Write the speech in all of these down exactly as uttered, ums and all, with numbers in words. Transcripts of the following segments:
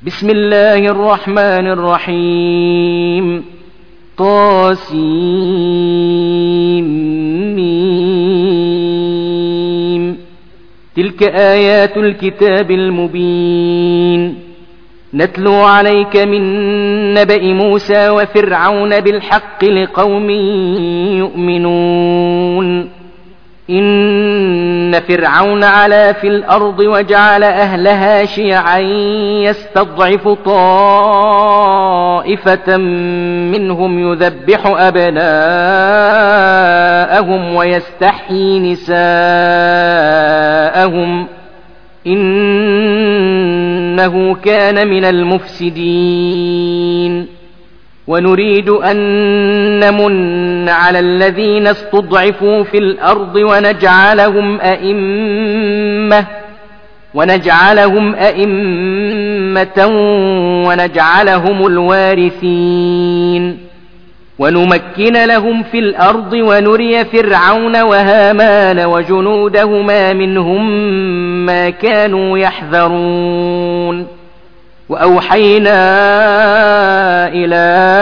بسم الله الرحمن الرحيم. طاسيم. تلك آيات الكتاب المبين. نتلو عليك من نبأ موسى وفرعون بالحق لقوم يؤمنون. إن فرعون علا في الأرض وجعل أهلها شيعا يستضعف طائفة منهم يذبح أبناءهم ويستحيي نساءهم إنه كان من المفسدين. ونريد أن نمن على الذين استضعفوا في الأرض ونجعلهم أئمة ونجعلهم أئمة ونجعلهم الوارثين. ونمكن لهم في الأرض ونري فرعون وهامان وجنودهما منهم ما كانوا يحذرون. وأوحينا إلى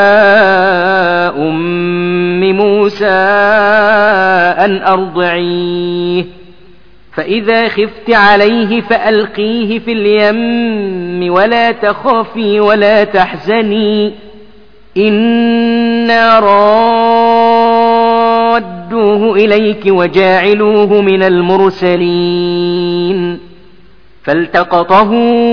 أم موسى أن أرضعيه فإذا خفت عليه فألقيه في اليم ولا تخافي ولا تحزني إنا رادوه إليك وجاعلوه من المرسلين. فالتقطه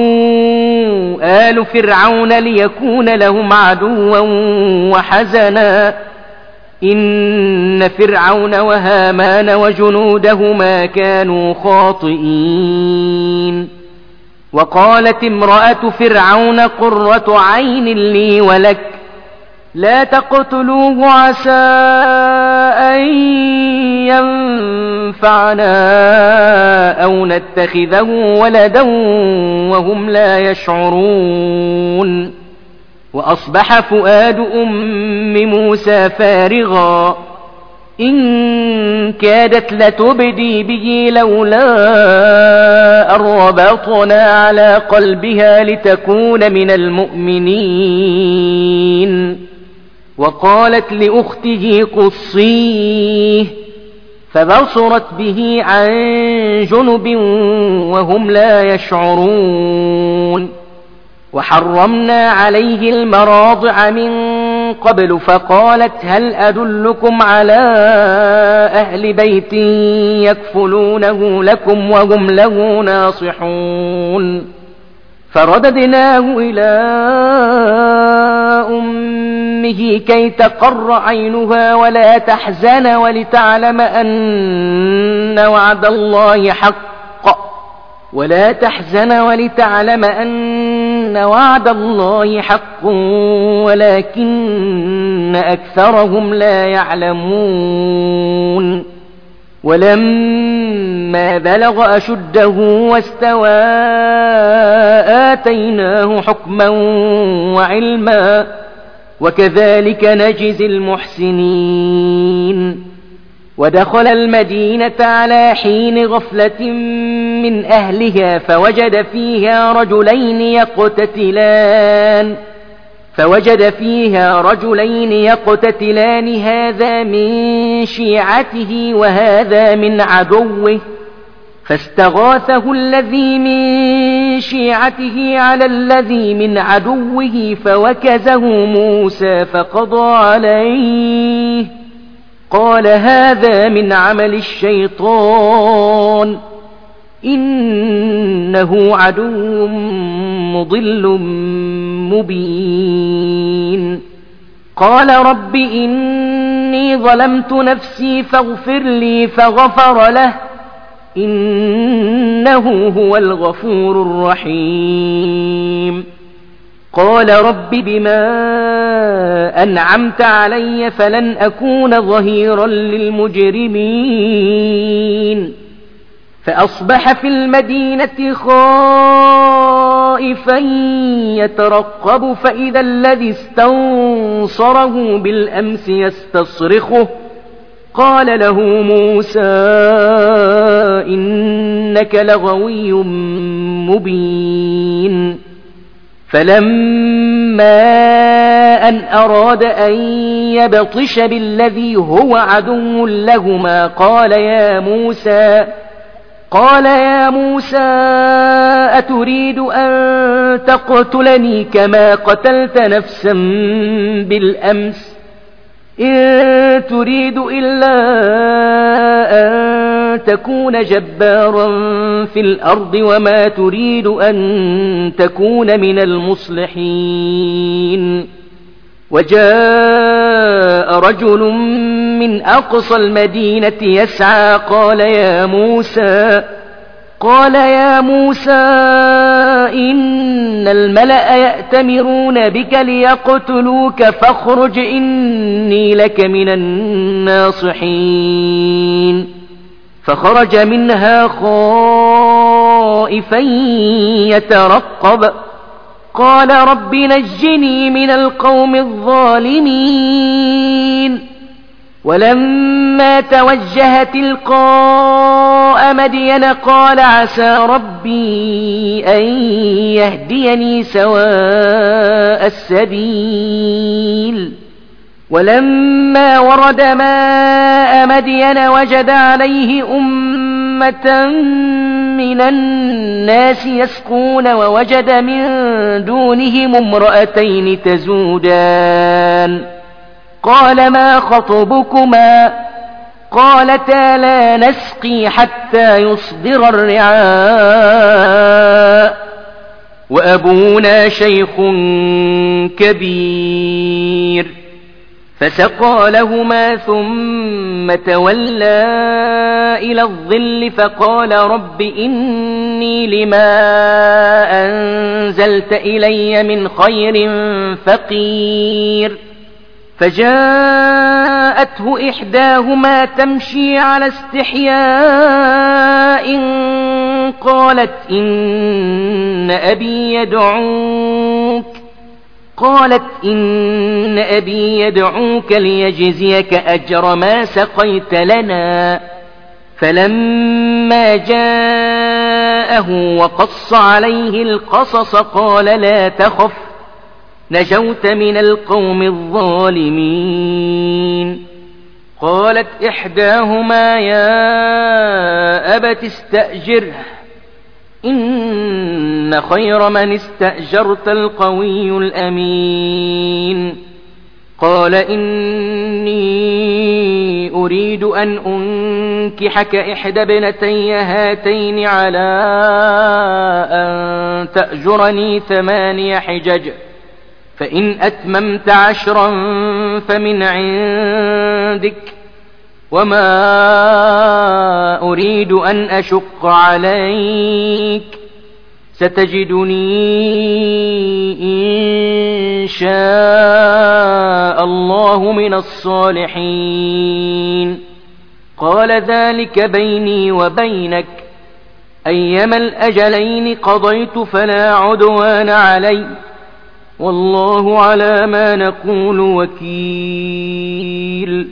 آل فرعون ليكون لهم عدوا وحزنا إن فرعون وهامان وجنودهما كانوا خاطئين. وقالت امرأة فرعون قرة عين لي ولك لا تقتلوه عسى أن ينفعنا أو نتخذه ولدا وهم لا يشعرون. وأصبح فؤاد أم موسى فارغا إن كادت لتبدي به لولا أن ربطنا على قلبها لتكون من المؤمنين. وقالت لأخته قصيه فبصرت به عن جنب وهم لا يشعرون. وحرمنا عليه المراضع من قبل فقالت هل أدلكم على أهل بيت يكفلونه لكم وهم له ناصحون. فرددناه إلى أمه كي تقر عينها ولا تحزن ولتعلم أن وعد الله حق ولا تحزن ولتعلم أن وعد الله حق ولكن أكثرهم لا يعلمون. ولما بلغ أشده واستوى آتيناه حكما وعلما وكذلك نجزي المحسنين. ودخل المدينة على حين غفلة من أهلها فوجد فيها رجلين يقتتلان فوجد فيها رجلين يقتتلان هذا من شيعته وهذا من عدوه فاستغاثه الذي من شيعته على الذي من عدوه فوكزه موسى فقضى عليه قال هذا من عمل الشيطان إنه عدو مضل مبين. قال رب إني ظلمت نفسي فاغفر لي فغفر له إنه هو الغفور الرحيم. قال رب بما أنعمت علي فلن أكون ظهيرا للمجرمين. فأصبح في المدينة خائفا يترقب فإذا الذي استنصره بالأمس يستصرخه قال له موسى إنك لغوي مبين. فلما أن أراد أن يبطش بالذي هو عدو لهما قال يا موسى قال يا موسى أتريد أن تقتلني كما قتلت نفسا بالأمس إن تريد إلا أن تكون جبارا في الأرض وما تريد أن تكون من المصلحين وجاء رجل من أقصى المدينة يسعى قال يا موسى قال يا موسى إن الملأ يأتمرون بك ليقتلوك فاخرج إني لك من الناصحين فخرج منها خائفا يترقب قال رب نجني من القوم الظالمين ولما توجه تلقاء مدين قال عسى ربي أن يهديني سواء السبيل ولما ورد ماء مدين وجد عليه أمة من الناس يسقون ووجد من دونهم امرأتين تزودان قال ما خطبكما قالتا لا نسقي حتى يصدر الرعاء وأبونا شيخ كبير فسقى لهما ثم تولى إلى الظل فقال رب إني لما أنزلت إلي من خير فقير فجاءته إحداهما تمشي على استحياء قالت إن أبي يدعوك قالت إن أبي يدعوك ليجزيك أجر ما سقيت لنا فلما جاءه وقص عليه القصص قال لا تخف نجوت من القوم الظالمين قالت إحداهما يا أبت استأجره إن خير من استأجرت القوي الأمين قال إني أريد أن أنكحك إحدى ابنتي هاتين على أن تأجرني ثماني حجج فإن أتممت عشرا فمن عندك وما أريد أن أشق عليك ستجدني إن شاء الله من الصالحين قال ذلك بيني وبينك أيما الأجلين قضيت فلا عدوان علي والله على ما نقول وكيل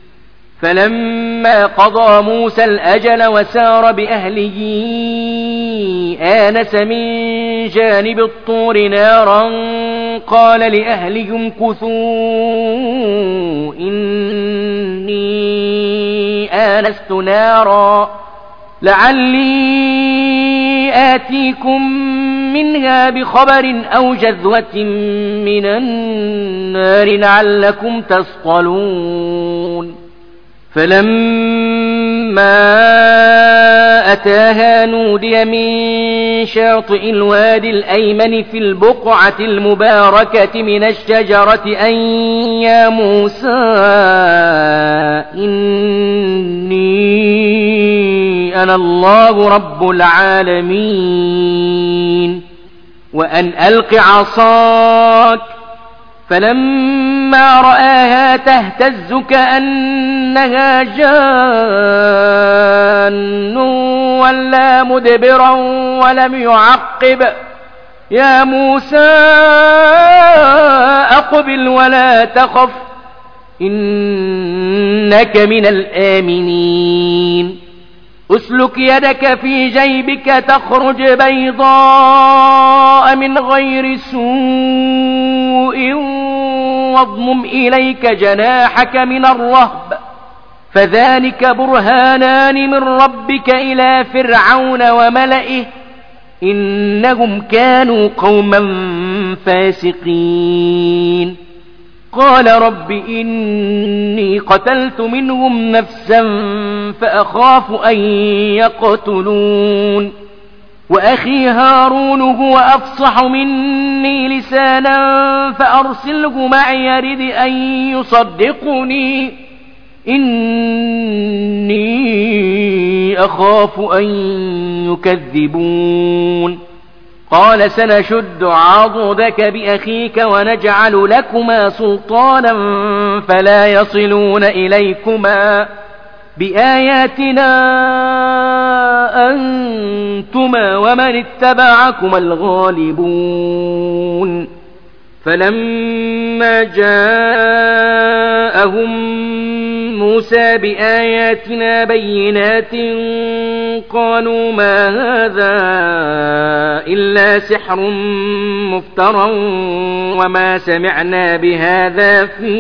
فلما قضى موسى الأجل وسار بأهله آنس من جانب الطور نارا قال لأهلهم كثوا إني آنست نارا لعلي آتيكم منها بخبر أو جذوة من النار لعلكم تصطلون فلما أتاها نودي من شاطئ الوادي الأيمن في البقعة المباركة من الشجرة أن يا موسى إني أنا الله رب العالمين وأن ألق عصاك فلما رآها تهتز كأنها جان ولا مدبرا ولم يعقب يا موسى أقبل ولا تخف إنك من الآمنين أسلك يدك في جيبك تخرج بيضاء من غير سوء واضمم إليك جناحك من الرهب فذلك برهانان من ربك إلى فرعون وملئه إنهم كانوا قوما فاسقين قال رب إني قتلت منهم نفسا فأخاف أن يقتلون وأخي هارون هو أفصح مني لسانا فأرسله معي يرد أن يصدقني إني أخاف أن يكذبون قال سنشد عضدك بأخيك ونجعل لكما سلطانا فلا يصلون إليكما بآياتنا أنتما ومن اتبعكما الغالبون فلما جاءهم موسى بآياتنا بينات قالوا ما هذا إلا سحر مفترى وما سمعنا بهذا في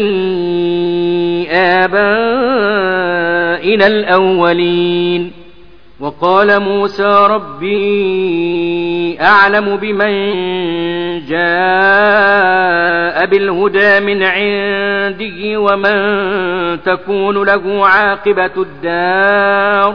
آبائنا الأولين وقال موسى ربي أعلم بمن جاء بالهدى من عنده ومن تكون له عاقبة الدار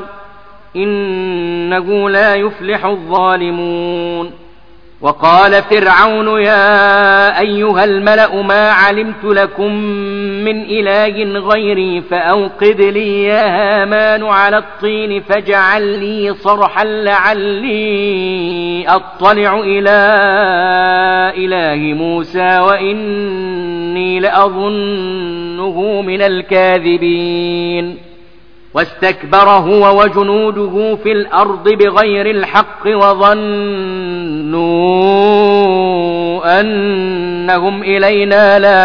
إنه لا يفلح الظالمون وقال فرعون يا أيها الملأ ما علمت لكم من إله غيري فأوقد لي يا هامان على الطين فاجعل لي صرحا لعلي أطلع إلى إله موسى وإني لأظنه من الكاذبين واستكبر هو وجنوده في الأرض بغير الحق وظنوا أنهم إلينا لا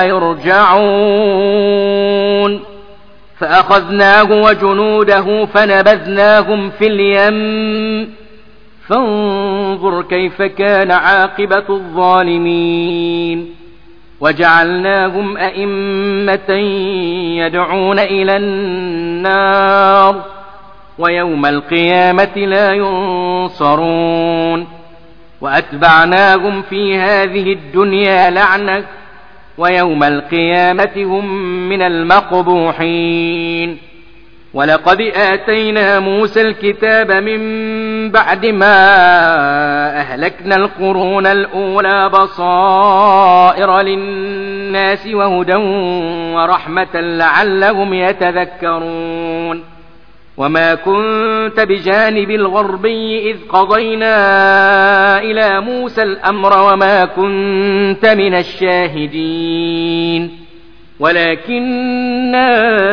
يرجعون فأخذناه وجنوده فنبذناهم في اليم فانظر كيف كان عاقبة الظالمين وجعلناهم أئمة يدعون إلى النار ويوم القيامة لا ينصرون وأتبعناهم في هذه الدنيا لعنة ويوم القيامة هم من المقبوحين ولقد آتينا موسى الكتاب من بعد ما أهلكنا القرون الأولى بصائر للناس وهدى ورحمة لعلهم يتذكرون وما كنت بجانب الغربي إذ قضينا إلى موسى الأمر وما كنت من الشاهدين ولكننا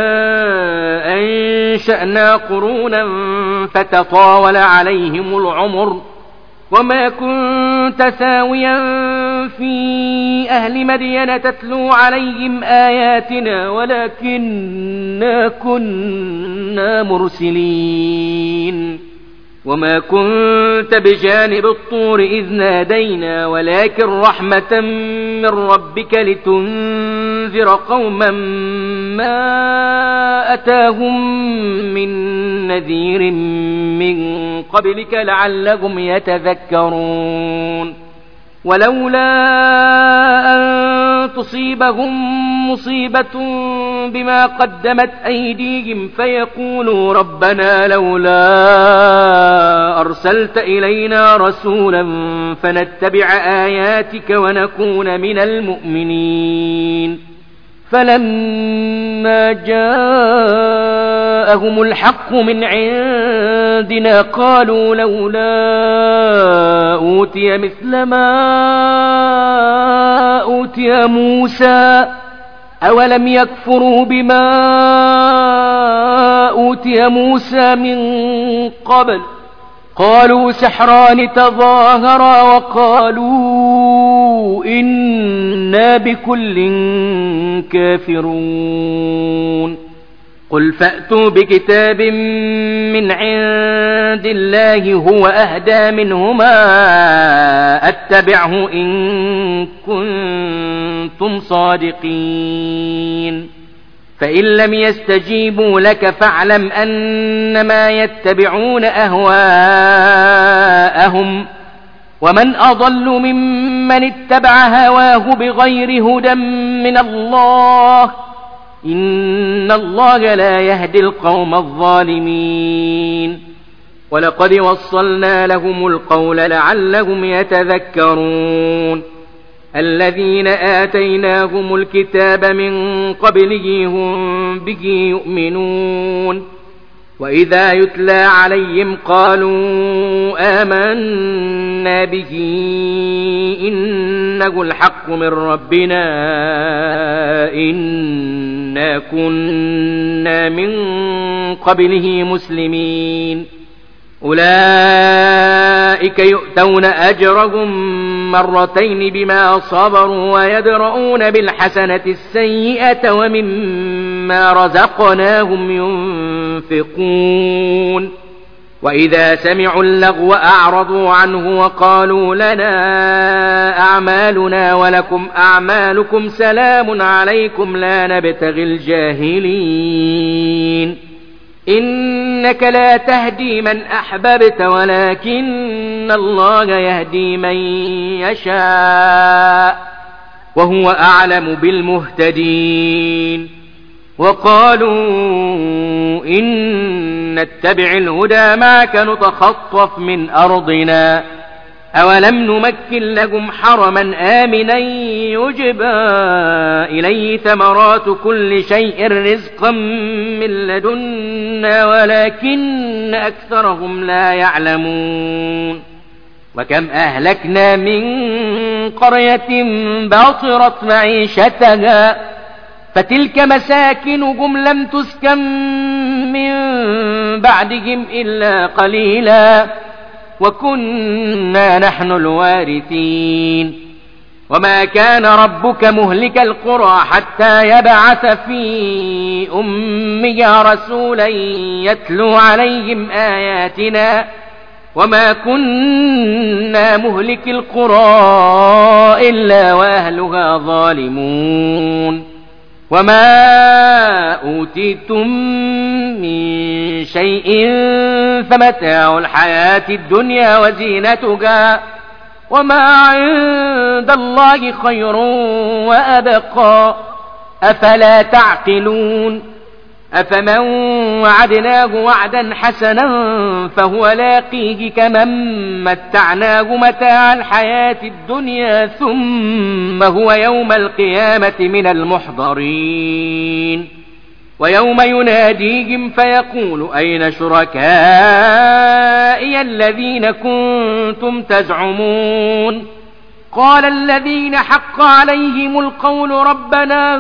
أنشأنا قرونا فتطاول عليهم العمر وما كنت ثاويا في أهل مدين تتلو عليهم آياتنا ولكننا كنا مرسلين وما كنت بجانب الطور إذ نادينا ولكن رحمة من ربك لتنذر قوما ما أتاهم من نذير من قبلك لعلهم يتذكرون ولولا أن تصيبهم مصيبة بما قدمت أيديهم فيقولوا ربنا لولا أرسلت إلينا رسولا فنتبع آياتك ونكون من المؤمنين فلما جاءهم الحق من عندنا قالوا لولا أوتي مثل ما أوتي موسى أولم يكفروا بما أوتي موسى من قبل قالوا سحران تظاهرا وقالوا إنا بكل كافرون قل فأتوا بكتاب من عند الله هو أهدى منهما أتبعه إن كنتم صادقين فإن لم يستجيبوا لك فاعلم أنما يتبعون أهواءهم ومن أضل ممن اتبع هواه بغير هدى من الله إن الله لا يهدي القوم الظالمين ولقد وصلنا لهم القول لعلهم يتذكرون الذين آتيناهم الكتاب من قبله هم به يؤمنون وإذا يتلى عليهم قالوا آمنا به إنه الحق من ربنا إنا كنا من قبله مسلمين أولئك يؤتون أجرهم مرتين بما صبروا ويدرؤون بالحسنة السيئة ومما رزقناهم ينفقون وإذا سمعوا اللغو أعرضوا عنه وقالوا لنا أعمالنا ولكم أعمالكم سلام عليكم لا نبتغي الجاهلين إنك لا تهدي من أحببت ولكن الله يهدي من يشاء وهو أعلم بالمهتدين وقالوا إن نتبع الهدى معك نتخطف من أرضنا أولم نمكن لهم حرما آمنا يجبى إليه ثمرات كل شيء رزقا من لدنا ولكن أكثرهم لا يعلمون وكم أهلكنا من قرية باطرت معيشتها فتلك مساكنهم لم تسكن من بعدهم إلا قليلا وكنا نحن الوارثين وما كان ربك مهلك القرى حتى يبعث في أمها رسولا يتلو عليهم آياتنا وما كنا مهلك القرى إلا وأهلها ظالمون وما أوتيتم من شيء فمتاع الحياة الدنيا وزينتها وما عند الله خير وأبقى أفلا تعقلون أفمن وعدناه وعدا حسنا فهو لاقيه كمن متعناه متاع الحياة الدنيا ثم هو يوم القيامة من المحضرين ويوم يناديهم فيقول أين شركائي الذين كنتم تزعمون قال الذين حق عليهم القول ربنا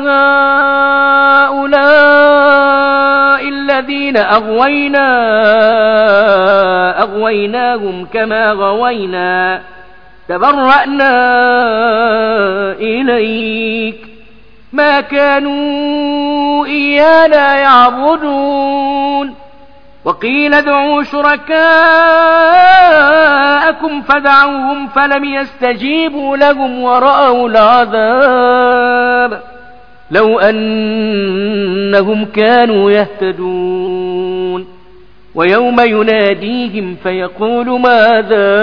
هؤلاء الذين أغوينا أغويناهم كما غوينا تبرأنا إليك ما كانوا إيانا يعبدون وقيل ادعوا شركاءكم فدعوهم فلم يستجيبوا لهم ورأوا العذاب لو أنهم كانوا يهتدون ويوم يناديهم فيقول ماذا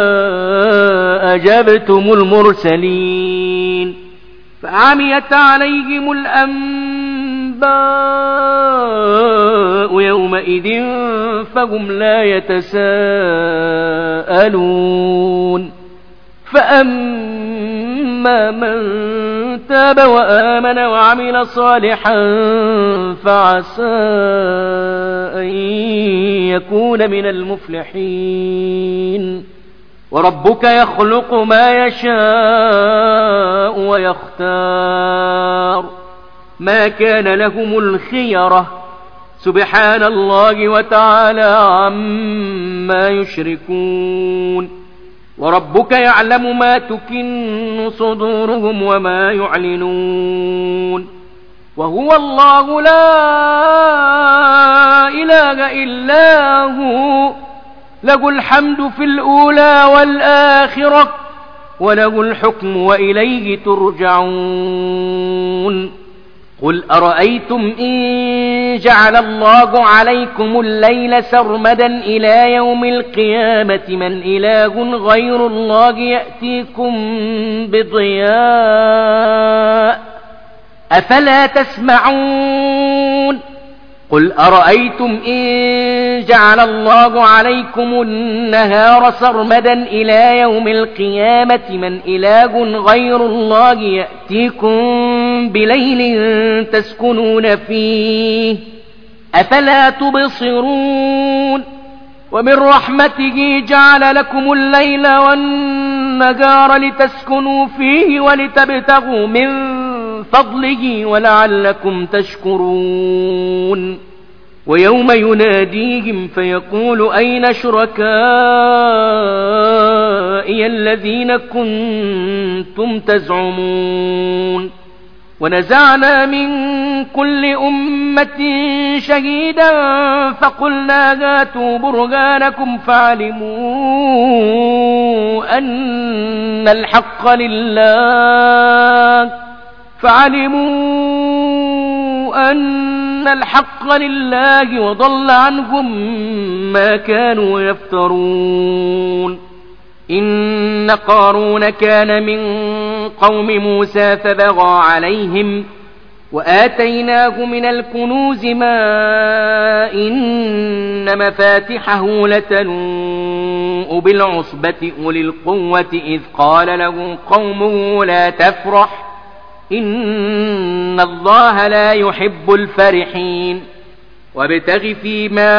أجبتم المرسلين فعميت عليهم الأنباء يومئذ فهم لا يتساءلون فأما من تاب وآمن وعمل صالحا فعسى أن يكون من المفلحين وربك يخلق ما يشاء ويختار ما كان لهم الخيرة سبحان الله وتعالى عما يشركون وربك يعلم ما تكن صدورهم وما يعلنون وهو الله لا إله إلا هو، له الحمد في الأولى والآخرة، وله الحكم وإليه ترجعون. قل أرأيتم إن جعل الله عليكم الليل سرمدا إلى يوم القيامة من إله غير الله يأتيكم بضياء أفلا تسمعون. قل أرأيتم إن جعل الله عليكم النهار سرمدا إلى يوم القيامة من إله غير الله يأتيكم بليل تسكنون فيه أفلا تبصرون. ومن رحمته جعل لكم الليل والنهار لتسكنوا فيه ولتبتغوا من فضله ولعلكم تشكرون. ويوم يناديهم فيقول أين شركائي الذين كنتم تزعمون. ونزعنا من كل أمة شهيدا فقلنا هاتوا برهانكم فعلموا أن الحق لله فعلموا أن الحق لله وضل عنهم ما كانوا يفترون. إن قارون كان من قوم موسى فبغى عليهم وآتيناه من الكنوز ما إن مفاتحه لتنوء بالعصبة أولي القوة إذ قال له قومه لا تفرح إن الله لا يحب الفرحين. وابتغ فيما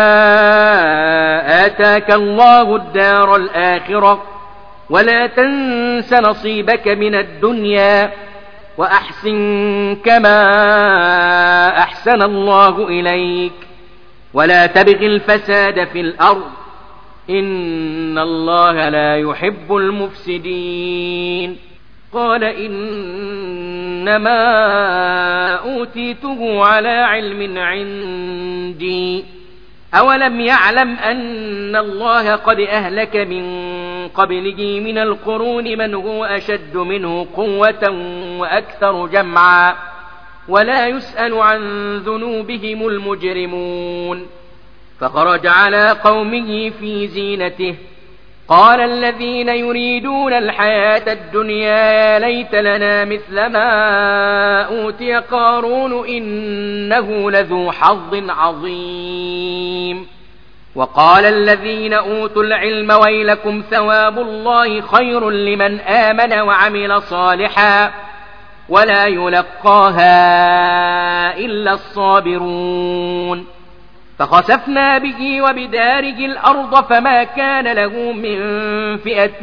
آتاك الله الدار الآخرة ولا تنس نصيبك من الدنيا وأحسن كما أحسن الله إليك ولا تبغ الفساد في الأرض إن الله لا يحب المفسدين. قال إنما أوتيته على علم عندي أولم يعلم أن الله قد أهلك من قبله من القرون من هو أشد منه قوة وأكثر جمعا ولا يسأل عن ذنوبهم المجرمون. فخرج على قومه في زينته قال الذين يريدون الحياة الدنيا يا ليت لنا مثل ما أوتي قارون إنه لذو حظ عظيم. وقال الذين أوتوا العلم ويلكم ثواب الله خير لمن آمن وعمل صالحا ولا يلقاها إلا الصابرون. فخسفنا به وبداره الأرض فما كان له من فئة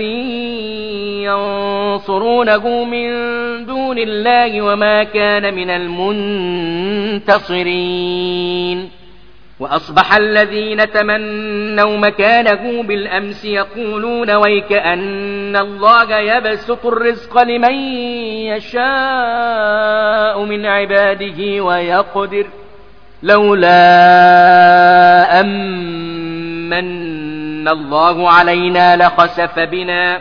ينصرونه من دون الله وما كان من المنتصرين. وأصبح الذين تمنوا مكانه بالأمس يقولون ويكأن الله يبسط الرزق لمن يشاء من عباده ويقدر لولا أمن الله علينا لخسف بنا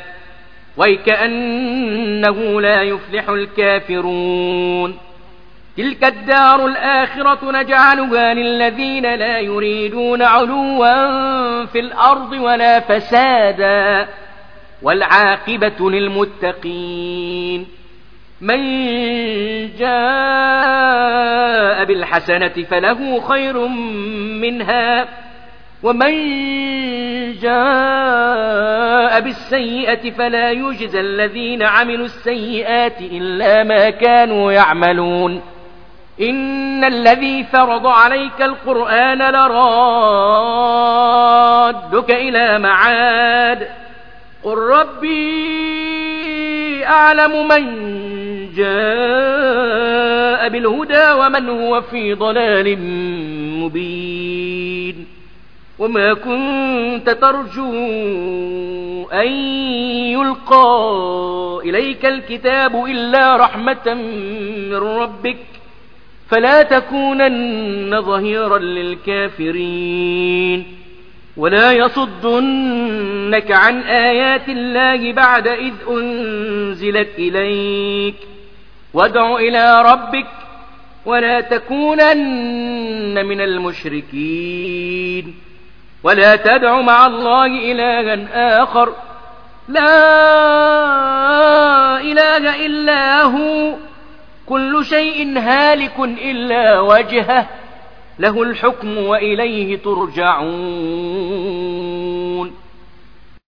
ويكأنه لا يفلح الكافرون. تلك الدار الآخرة نجعلها للذين لا يريدون علوا في الأرض ولا فسادا والعاقبة للمتقين. من جاء بالحسنة فله خير منها ومن جاء بالسيئة فلا يجزى الذين عملوا السيئات إلا ما كانوا يعملون. إن الذي فرض عليك القرآن لرادك إلى معاد قل ربي أعلم من جاء بالهدى ومن هو في ضلال مبين. وما كنت ترجو أن يلقى إليك الكتاب إلا رحمة من ربك فلا تكونن ظهيرا للكافرين ولا يصدنك عن آيات الله بعد إذ أنزلت إليك وادع إلى ربك ولا تكونن من المشركين ولا تدع مع الله إلها آخر لا إله إلا هو كل شيء هالك إلا وجهه له الحكم وإليه ترجعون